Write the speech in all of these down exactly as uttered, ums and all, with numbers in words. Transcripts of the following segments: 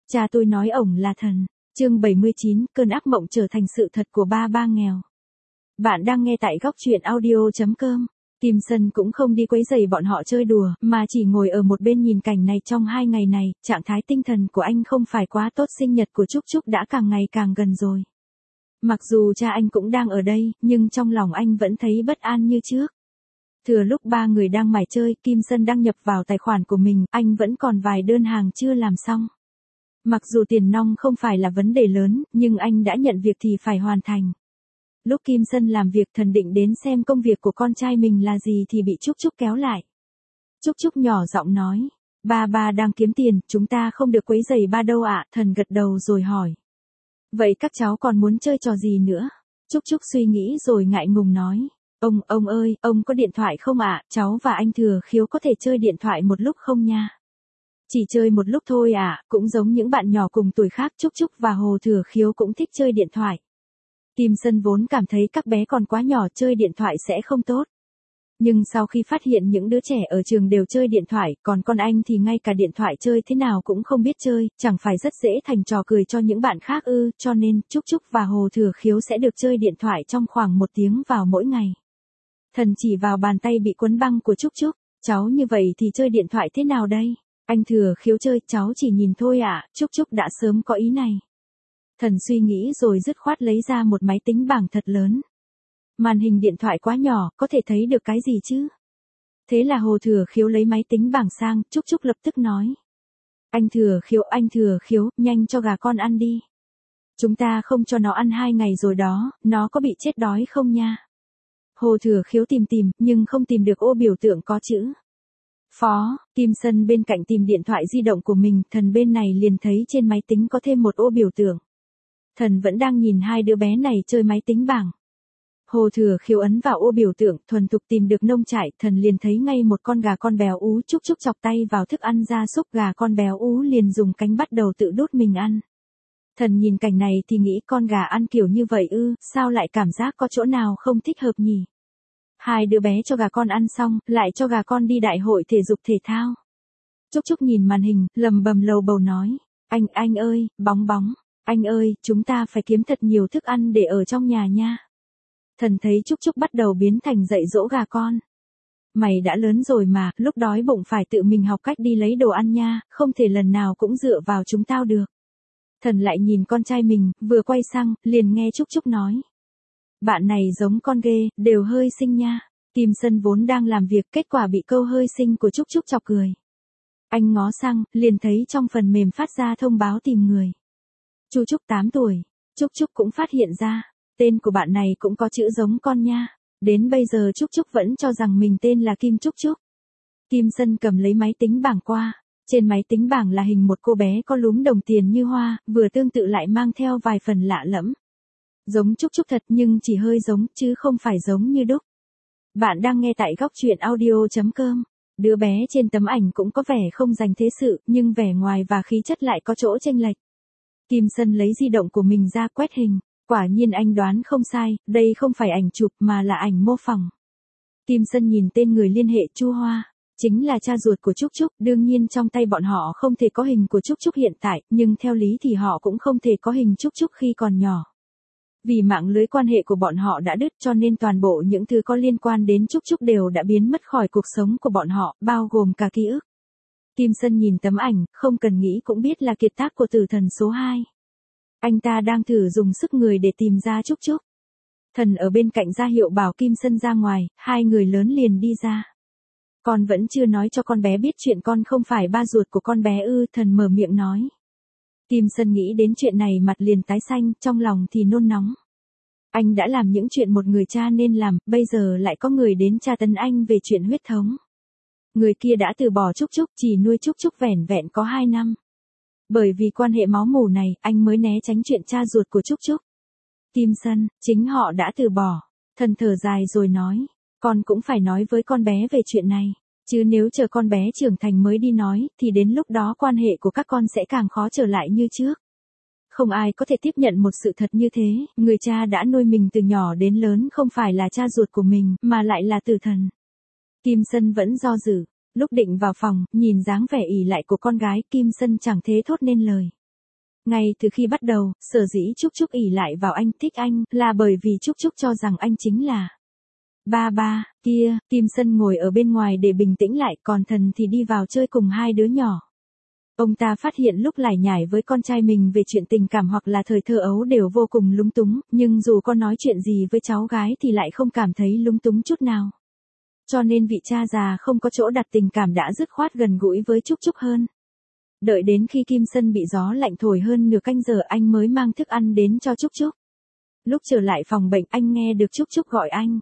Cha tôi nói ổng là thần. Chương bảy mươi chín, cơn ác mộng trở thành sự thật của ba ba nghèo. Bạn đang nghe tại góc truyện audio chấm com. Kim Sân cũng không đi quấy rầy bọn họ chơi đùa, mà chỉ ngồi ở một bên nhìn cảnh này. Trong hai ngày này, trạng thái tinh thần của anh không phải quá tốt, sinh nhật của Trúc Trúc đã càng ngày càng gần rồi. Mặc dù cha anh cũng đang ở đây, nhưng trong lòng anh vẫn thấy bất an như trước. Thừa lúc ba người đang mải chơi, Kim Sân đăng nhập vào tài khoản của mình, anh vẫn còn vài đơn hàng chưa làm xong. Mặc dù tiền nong không phải là vấn đề lớn, nhưng anh đã nhận việc thì phải hoàn thành. Lúc Kim Sân làm việc, Thần định đến xem công việc của con trai mình là gì thì bị Trúc Trúc kéo lại. Trúc Trúc nhỏ giọng nói, ba ba đang kiếm tiền, chúng ta không được quấy rầy ba đâu ạ. Thần gật đầu rồi hỏi, vậy các cháu còn muốn chơi trò gì nữa? Trúc Trúc suy nghĩ rồi ngại ngùng nói, ông, ông ơi, ông có điện thoại không ạ? Cháu và anh Thừa Khiếu có thể chơi điện thoại một lúc không nha? Chỉ chơi một lúc thôi à, cũng giống những bạn nhỏ cùng tuổi khác. Trúc Trúc và Hồ Thừa Khiếu cũng thích chơi điện thoại. Kim Sân vốn cảm thấy các bé còn quá nhỏ, chơi điện thoại sẽ không tốt. Nhưng sau khi phát hiện những đứa trẻ ở trường đều chơi điện thoại, còn con anh thì ngay cả điện thoại chơi thế nào cũng không biết chơi, chẳng phải rất dễ thành trò cười cho những bạn khác ư? Cho nên, Trúc Trúc và Hồ Thừa Khiếu sẽ được chơi điện thoại trong khoảng một tiếng vào mỗi ngày. Thần chỉ vào bàn tay bị quấn băng của Trúc Trúc, cháu như vậy thì chơi điện thoại thế nào đây? Anh Thừa Khiếu chơi, cháu chỉ nhìn thôi ạ. Trúc Trúc đã sớm có ý này. Thần suy nghĩ rồi dứt khoát lấy ra một máy tính bảng thật lớn. Màn hình điện thoại quá nhỏ, có thể thấy được cái gì chứ? Thế là Hồ Thừa Khiếu lấy máy tính bảng sang, Trúc Trúc lập tức nói. Anh Thừa Khiếu, anh Thừa Khiếu, nhanh cho gà con ăn đi. Chúng ta không cho nó ăn hai ngày rồi đó, nó có bị chết đói không nha? Hồ Thừa Khiếu tìm tìm, nhưng không tìm được ô biểu tượng có chữ Phó. Kim Sân bên cạnh tìm điện thoại di động của mình, Thần bên này liền thấy trên máy tính có thêm một ô biểu tượng. Thần vẫn đang nhìn hai đứa bé này chơi máy tính bảng. Hồ Thừa Khiếu ấn vào ô biểu tượng, thuần thục tìm được nông trại, Thần liền thấy ngay một con gà con béo ú. Trúc Trúc chọc tay vào thức ăn gia súc, gà con béo ú liền dùng cánh bắt đầu tự đút mình ăn. Thần nhìn cảnh này thì nghĩ, con gà ăn kiểu như vậy ư, sao lại cảm giác có chỗ nào không thích hợp nhỉ? Hai đứa bé cho gà con ăn xong, lại cho gà con đi đại hội thể dục thể thao. Trúc Trúc nhìn màn hình, lầm bầm lầu bầu nói, anh, anh ơi, bóng bóng, anh ơi, chúng ta phải kiếm thật nhiều thức ăn để ở trong nhà nha. Thần thấy Trúc Trúc bắt đầu biến thành dạy dỗ gà con. Mày đã lớn rồi mà, lúc đói bụng phải tự mình học cách đi lấy đồ ăn nha, không thể lần nào cũng dựa vào chúng tao được. Thần lại nhìn con trai mình, vừa quay sang, liền nghe Trúc Trúc nói. Bạn này giống con ghê, đều hơi xinh nha. Kim Sân vốn đang làm việc, kết quả bị câu hơi xinh của Trúc Trúc chọc cười. Anh ngó sang, liền thấy trong phần mềm phát ra thông báo tìm người. Chu Trúc tám tuổi. Trúc Trúc cũng phát hiện ra, tên của bạn này cũng có chữ giống con nha. Đến bây giờ Trúc Trúc vẫn cho rằng mình tên là Kim Trúc Trúc. Kim Sân cầm lấy máy tính bảng qua. Trên máy tính bảng là hình một cô bé có lúm đồng tiền như hoa, vừa tương tự lại mang theo vài phần lạ lẫm. Giống Trúc Trúc thật nhưng chỉ hơi giống, chứ không phải giống như đúc. Bạn đang nghe tại góc truyện audio chấm com. Đứa bé trên tấm ảnh cũng có vẻ không dành thế sự, nhưng vẻ ngoài và khí chất lại có chỗ chênh lệch. Kim Sân lấy di động của mình ra quét hình. Quả nhiên anh đoán không sai, đây không phải ảnh chụp mà là ảnh mô phỏng. Kim Sân nhìn tên người liên hệ, Chu Hoa. Chính là cha ruột của Trúc Trúc, đương nhiên trong tay bọn họ không thể có hình của Trúc Trúc hiện tại, nhưng theo lý thì họ cũng không thể có hình Trúc Trúc khi còn nhỏ. Vì mạng lưới quan hệ của bọn họ đã đứt, cho nên toàn bộ những thứ có liên quan đến Trúc Trúc đều đã biến mất khỏi cuộc sống của bọn họ, bao gồm cả ký ức. Kim Sân nhìn tấm ảnh, không cần nghĩ cũng biết là kiệt tác của tử thần số hai. Anh ta đang thử dùng sức người để tìm ra Trúc Trúc. Thần ở bên cạnh ra hiệu bảo Kim Sân ra ngoài, hai người lớn liền đi ra. Con vẫn chưa nói cho con bé biết chuyện con không phải ba ruột của con bé ư? Thần mở miệng nói. Kim Sân nghĩ đến chuyện này mặt liền tái xanh, trong lòng thì nôn nóng. Anh đã làm những chuyện một người cha nên làm, bây giờ lại có người đến tra tấn anh về chuyện huyết thống. Người kia đã từ bỏ Trúc Trúc, chỉ nuôi Trúc Trúc vẻn vẹn có hai năm. Bởi vì quan hệ máu mủ này, anh mới né tránh chuyện cha ruột của Trúc Trúc. Kim Sân, chính họ đã từ bỏ. Thần thở dài rồi nói, con cũng phải nói với con bé về chuyện này. Chứ nếu chờ con bé trưởng thành mới đi nói, thì đến lúc đó quan hệ của các con sẽ càng khó trở lại như trước. Không ai có thể tiếp nhận một sự thật như thế, người cha đã nuôi mình từ nhỏ đến lớn không phải là cha ruột của mình, mà lại là tử thần. Kim Sân vẫn do dự. Lúc định vào phòng, nhìn dáng vẻ ỷ lại của con gái, Kim Sân chẳng thế thốt nên lời. Ngay từ khi bắt đầu, sở dĩ Trúc Trúc ỷ lại vào anh, thích anh, là bởi vì Trúc Trúc cho rằng anh chính là ba ba. Kia, Kim Sân ngồi ở bên ngoài để bình tĩnh lại, còn Thần thì đi vào chơi cùng hai đứa nhỏ. Ông ta phát hiện lúc lải nhải với con trai mình về chuyện tình cảm hoặc là thời thơ ấu đều vô cùng lúng túng, nhưng dù con nói chuyện gì với cháu gái thì lại không cảm thấy lúng túng chút nào. Cho nên vị cha già không có chỗ đặt tình cảm đã dứt khoát gần gũi với Trúc Trúc hơn. Đợi đến khi Kim Sân bị gió lạnh thổi hơn nửa canh giờ anh mới mang thức ăn đến cho Trúc Trúc. Lúc trở lại phòng bệnh anh nghe được Trúc Trúc gọi anh.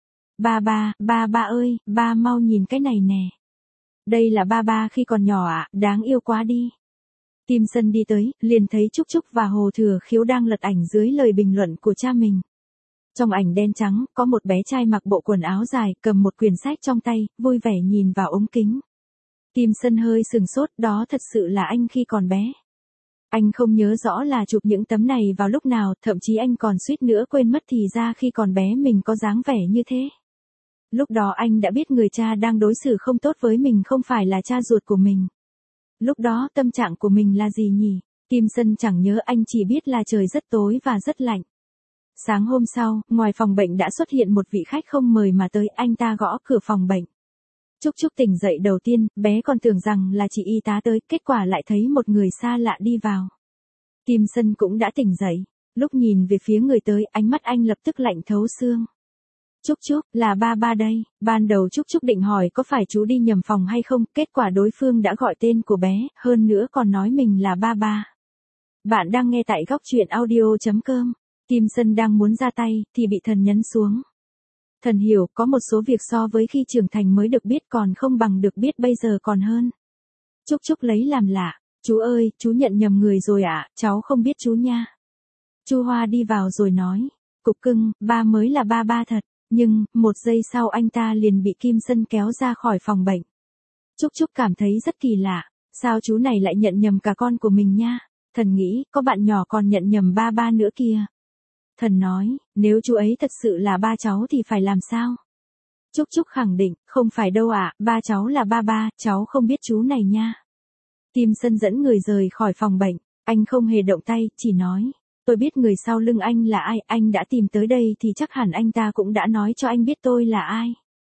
Ba ba, ba ba ơi, ba mau nhìn cái này nè. Đây là ba ba khi còn nhỏ ạ, à, đáng yêu quá đi. Kim Sân đi tới, liền thấy Trúc Trúc và Hồ Thừa Khiếu đang lật ảnh dưới lời bình luận của cha mình. Trong ảnh đen trắng, có một bé trai mặc bộ quần áo dài, cầm một quyển sách trong tay, vui vẻ nhìn vào ống kính. Kim Sân hơi sừng sốt, đó thật sự là anh khi còn bé. Anh không nhớ rõ là chụp những tấm này vào lúc nào, thậm chí anh còn suýt nữa quên mất thì ra khi còn bé mình có dáng vẻ như thế. Lúc đó anh đã biết người cha đang đối xử không tốt với mình không phải là cha ruột của mình. Lúc đó tâm trạng của mình là gì nhỉ? Kim Sân chẳng nhớ, anh chỉ biết là trời rất tối và rất lạnh. Sáng hôm sau, ngoài phòng bệnh đã xuất hiện một vị khách không mời mà tới, anh ta gõ cửa phòng bệnh. Trúc Trúc tỉnh dậy đầu tiên, bé còn tưởng rằng là chị y tá tới, kết quả lại thấy một người xa lạ đi vào. Kim Sân cũng đã tỉnh dậy, lúc nhìn về phía người tới, ánh mắt anh lập tức lạnh thấu xương. Trúc Trúc, là ba ba đây. Ban đầu Trúc Trúc định hỏi có phải chú đi nhầm phòng hay không, kết quả đối phương đã gọi tên của bé, hơn nữa còn nói mình là ba ba. Bạn đang nghe tại góc truyện audio chấm com. Kim Sân đang muốn ra tay, thì bị Thần nhấn xuống. Thần hiểu, có một số việc so với khi trưởng thành mới được biết còn không bằng được biết bây giờ còn hơn. Trúc Trúc lấy làm lạ. Chú ơi, chú nhận nhầm người rồi ạ, à, cháu không biết chú nha. Chu Hoa đi vào rồi nói. Cục cưng, ba mới là ba ba thật. Nhưng, một giây sau anh ta liền bị Kim Sân kéo ra khỏi phòng bệnh. Trúc Trúc cảm thấy rất kỳ lạ, sao chú này lại nhận nhầm cả con của mình nha. Thần nghĩ, có bạn nhỏ còn nhận nhầm ba ba nữa kìa. Thần nói, nếu chú ấy thật sự là ba cháu thì phải làm sao? Trúc Trúc khẳng định, không phải đâu ạ, à, ba cháu là ba ba, cháu không biết chú này nha. Kim Sân dẫn người rời khỏi phòng bệnh, anh không hề động tay, chỉ nói. Tôi biết người sau lưng anh là ai, anh đã tìm tới đây thì chắc hẳn anh ta cũng đã nói cho anh biết tôi là ai.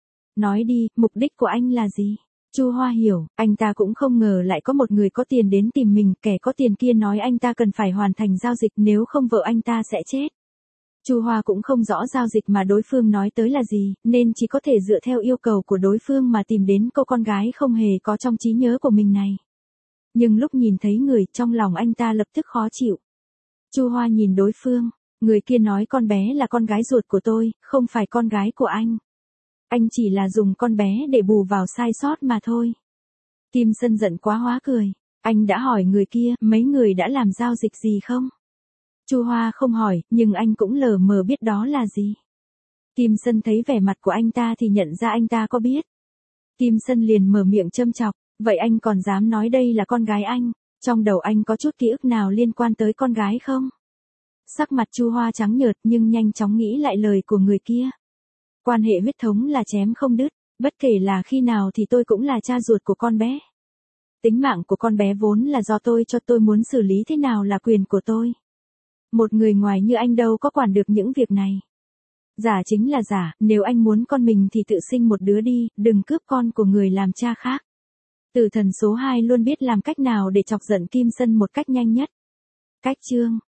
Nói đi, mục đích của anh là gì? Chu Hoa hiểu, anh ta cũng không ngờ lại có một người có tiền đến tìm mình, kẻ có tiền kia nói anh ta cần phải hoàn thành giao dịch nếu không vợ anh ta sẽ chết. Chu Hoa cũng không rõ giao dịch mà đối phương nói tới là gì, nên chỉ có thể dựa theo yêu cầu của đối phương mà tìm đến cô con gái không hề có trong trí nhớ của mình này. Nhưng lúc nhìn thấy người, trong lòng anh ta lập tức khó chịu. Chu Hoa nhìn đối phương, người kia nói con bé là con gái ruột của tôi, không phải con gái của anh. Anh chỉ là dùng con bé để bù vào sai sót mà thôi. Kim Sân giận quá hóa cười, anh đã hỏi người kia, mấy người đã làm giao dịch gì không? Chu Hoa không hỏi, nhưng anh cũng lờ mờ biết đó là gì. Kim Sân thấy vẻ mặt của anh ta thì nhận ra anh ta có biết. Kim Sân liền mở miệng châm chọc, vậy anh còn dám nói đây là con gái anh? Trong đầu anh có chút ký ức nào liên quan tới con gái không? Sắc mặt Chu Hoa trắng nhợt nhưng nhanh chóng nghĩ lại lời của người kia. Quan hệ huyết thống là chém không đứt, bất kể là khi nào thì tôi cũng là cha ruột của con bé. Tính mạng của con bé vốn là do tôi cho, tôi muốn xử lý thế nào là quyền của tôi. Một người ngoài như anh đâu có quản được những việc này. Giả chính là giả, nếu anh muốn con mình thì tự sinh một đứa đi, đừng cướp con của người làm cha khác. Tử thần số hai luôn biết làm cách nào để chọc giận Kim Sân một cách nhanh nhất. Cách chương